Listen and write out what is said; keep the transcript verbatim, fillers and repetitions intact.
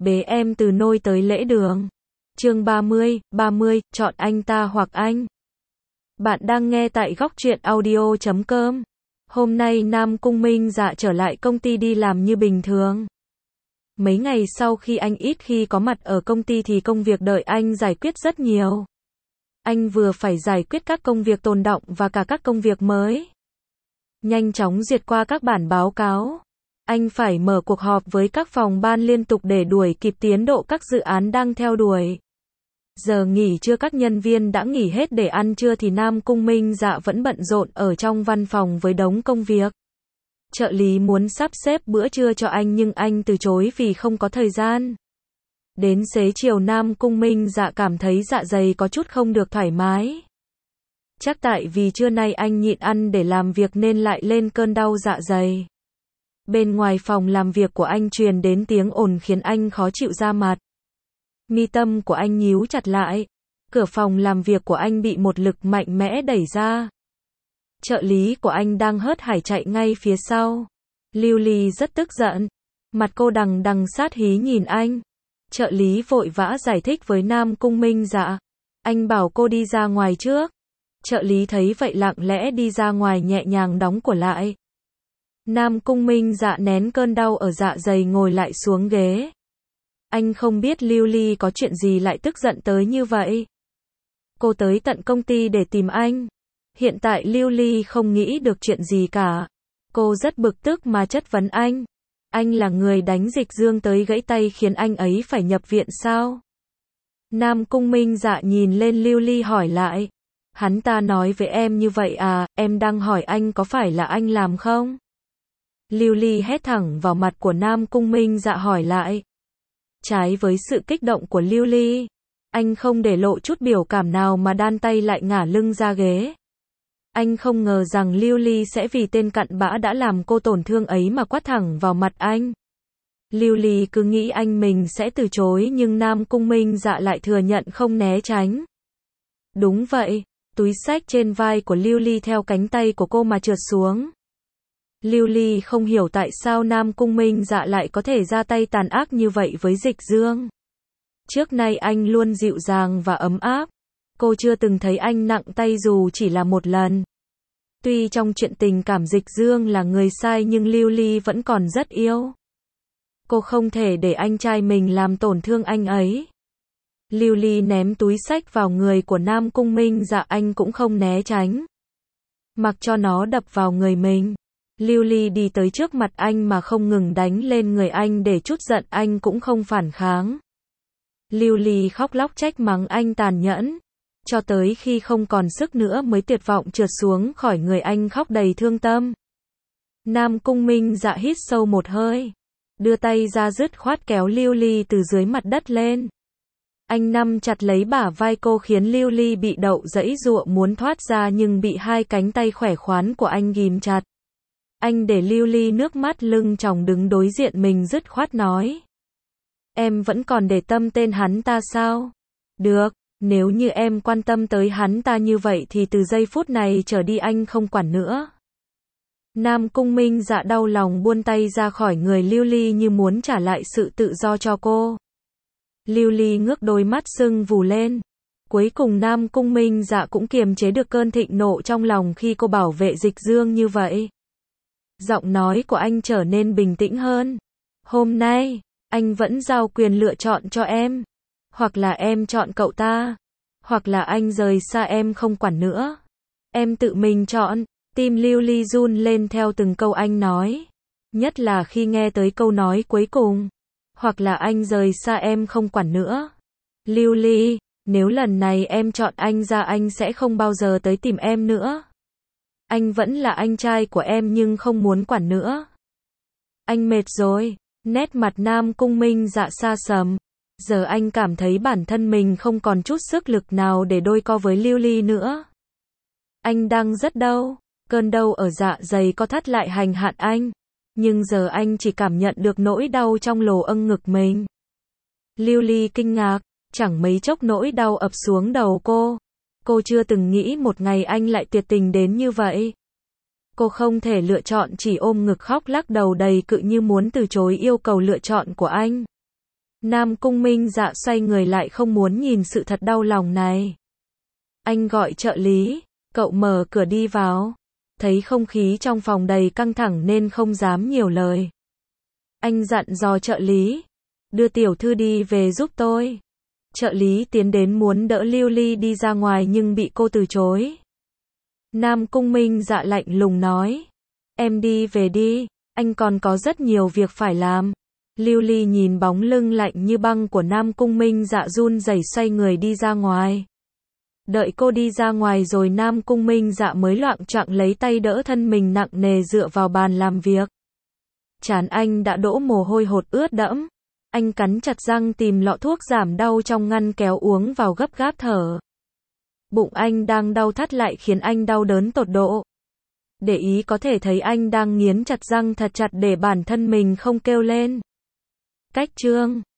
bế em từ nôi tới lễ đường. Chương ba mươi, ba mươi, chọn anh ta hoặc anh. Bạn đang nghe tại góc truyện audio chấm com. Hôm nay Nam Cung Minh Dạ trở lại công ty đi làm như bình thường. Mấy ngày sau khi anh ít khi có mặt ở công ty thì công việc đợi anh giải quyết rất nhiều. Anh vừa phải giải quyết các công việc tồn đọng và cả các công việc mới. Nhanh chóng duyệt qua các bản báo cáo. Anh phải mở cuộc họp với các phòng ban liên tục để đuổi kịp tiến độ các dự án đang theo đuổi. Giờ nghỉ trưa các nhân viên đã nghỉ hết để ăn trưa thì Nam Cung Minh Dạ vẫn bận rộn ở trong văn phòng với đống công việc. Trợ lý muốn sắp xếp bữa trưa cho anh nhưng anh từ chối vì không có thời gian. Đến xế chiều Nam Cung Minh Dạ cảm thấy dạ dày có chút không được thoải mái. Chắc tại vì trưa nay anh nhịn ăn để làm việc nên lại lên cơn đau dạ dày. Bên ngoài phòng làm việc của anh truyền đến tiếng ồn khiến anh khó chịu ra mặt. Mi tâm của anh nhíu chặt lại. Cửa phòng làm việc của anh bị một lực mạnh mẽ đẩy ra. Trợ lý của anh đang hớt hải chạy ngay phía sau. Lưu Ly rất tức giận. Mặt cô đằng đằng sát hí nhìn anh. Trợ lý vội vã giải thích với Nam Cung Minh Dạ. Anh bảo cô đi ra ngoài trước. Trợ lý thấy vậy lặng lẽ đi ra ngoài nhẹ nhàng đóng cửa lại. Nam Cung Minh Dạ nén cơn đau ở dạ dày ngồi lại xuống ghế. Anh không biết Lưu Ly có chuyện gì lại tức giận tới như vậy. Cô tới tận công ty để tìm anh. Hiện tại Lưu Ly không nghĩ được chuyện gì cả. Cô rất bực tức mà chất vấn anh. Anh là người đánh Dịch Dương tới gãy tay khiến anh ấy phải nhập viện sao? Nam Cung Minh Dạ nhìn lên Lưu Ly hỏi lại. Hắn ta nói với em như vậy à, em đang hỏi anh có phải là anh làm không? Lưu Ly hét thẳng vào mặt của Nam Cung Minh Dạ hỏi lại. Trái với sự kích động của Lưu Ly, anh không để lộ chút biểu cảm nào mà đan tay lại ngả lưng ra ghế. Anh không ngờ rằng Lưu Ly sẽ vì tên cặn bã đã làm cô tổn thương ấy mà quát thẳng vào mặt anh. Lưu Ly cứ nghĩ anh mình sẽ từ chối nhưng Nam Cung Minh Dạ lại thừa nhận không né tránh. Đúng vậy, túi xách trên vai của Lưu Ly theo cánh tay của cô mà trượt xuống. Lưu Ly không hiểu tại sao Nam Cung Minh Dạ lại có thể ra tay tàn ác như vậy với Dịch Dương. Trước nay anh luôn dịu dàng và ấm áp. Cô chưa từng thấy anh nặng tay dù chỉ là một lần. Tuy trong chuyện tình cảm Dịch Dương là người sai nhưng Lưu Ly vẫn còn rất yêu. Cô không thể để anh trai mình làm tổn thương anh ấy. Lưu Ly ném túi xách vào người của Nam Cung Minh Dạ, anh cũng không né tránh. Mặc cho nó đập vào người mình. Lưu Ly đi tới trước mặt anh mà không ngừng đánh lên người anh để trút giận, anh cũng không phản kháng. Lưu Ly khóc lóc trách mắng anh tàn nhẫn. Cho tới khi không còn sức nữa mới tuyệt vọng trượt xuống khỏi người anh khóc đầy thương tâm. Nam Cung Minh Dạ hít sâu một hơi. Đưa tay ra dứt khoát kéo Lưu Ly từ dưới mặt đất lên. Anh nắm chặt lấy bả vai cô khiến Lưu Ly bị đậu giãy giụa muốn thoát ra nhưng bị hai cánh tay khỏe khoắn của anh ghìm chặt. Anh để Lưu Ly nước mắt lưng tròng đứng đối diện mình dứt khoát nói. Em vẫn còn để tâm tên hắn ta sao? Được, nếu như em quan tâm tới hắn ta như vậy thì từ giây phút này trở đi anh không quản nữa. Nam Cung Minh Dạ đau lòng buông tay ra khỏi người Lưu Ly như muốn trả lại sự tự do cho cô. Lưu Ly ngước đôi mắt sưng vù lên. Cuối cùng Nam Cung Minh Dạ cũng kiềm chế được cơn thịnh nộ trong lòng khi cô bảo vệ Dịch Dương như vậy. Giọng nói của anh trở nên bình tĩnh hơn. Hôm nay, anh vẫn giao quyền lựa chọn cho em. Hoặc là em chọn cậu ta. Hoặc là anh rời xa em không quản nữa. Em tự mình chọn. Tim Lưu Ly run lên theo từng câu anh nói. Nhất là khi nghe tới câu nói cuối cùng. Hoặc là anh rời xa em không quản nữa. Lưu Ly, nếu lần này em chọn anh ra anh sẽ không bao giờ tới tìm em nữa. Anh vẫn là anh trai của em nhưng không muốn quản nữa. Anh mệt rồi. Nét mặt Nam Cung Minh Dạ xa sầm. Giờ anh cảm thấy bản thân mình không còn chút sức lực nào để đôi co với Lưu Ly nữa. Anh đang rất đau. Cơn đau ở dạ dày co thắt lại hành hạ anh. Nhưng giờ anh chỉ cảm nhận được nỗi đau trong lồ âng ngực mình. Lưu Ly kinh ngạc. Chẳng mấy chốc nỗi đau ập xuống đầu cô. Cô chưa từng nghĩ một ngày anh lại tuyệt tình đến như vậy. Cô không thể lựa chọn, chỉ ôm ngực khóc lắc đầu đầy cự như muốn từ chối yêu cầu lựa chọn của anh. Nam Cung Minh Dạ xoay người lại không muốn nhìn sự thật đau lòng này. Anh gọi trợ lý, cậu mở cửa đi vào. Thấy không khí trong phòng đầy căng thẳng nên không dám nhiều lời. Anh dặn dò trợ lý, đưa tiểu thư đi về giúp tôi. Trợ lý tiến đến muốn đỡ Lưu Ly đi ra ngoài nhưng bị cô từ chối. Nam Cung Minh Dạ lạnh lùng nói, em đi về đi, anh còn có rất nhiều việc phải làm. Lưu Ly nhìn bóng lưng lạnh như băng của Nam Cung Minh Dạ run rẩy xoay người đi ra ngoài. Đợi cô đi ra ngoài rồi Nam Cung Minh Dạ mới loạng choạng lấy tay đỡ thân mình nặng nề dựa vào bàn làm việc. Trán anh đã đổ mồ hôi hột ướt đẫm. Anh cắn chặt răng tìm lọ thuốc giảm đau trong ngăn kéo uống vào gấp gáp thở. Bụng anh đang đau thắt lại khiến anh đau đớn tột độ. Để ý có thể thấy anh đang nghiến chặt răng thật chặt để bản thân mình không kêu lên. Cách chương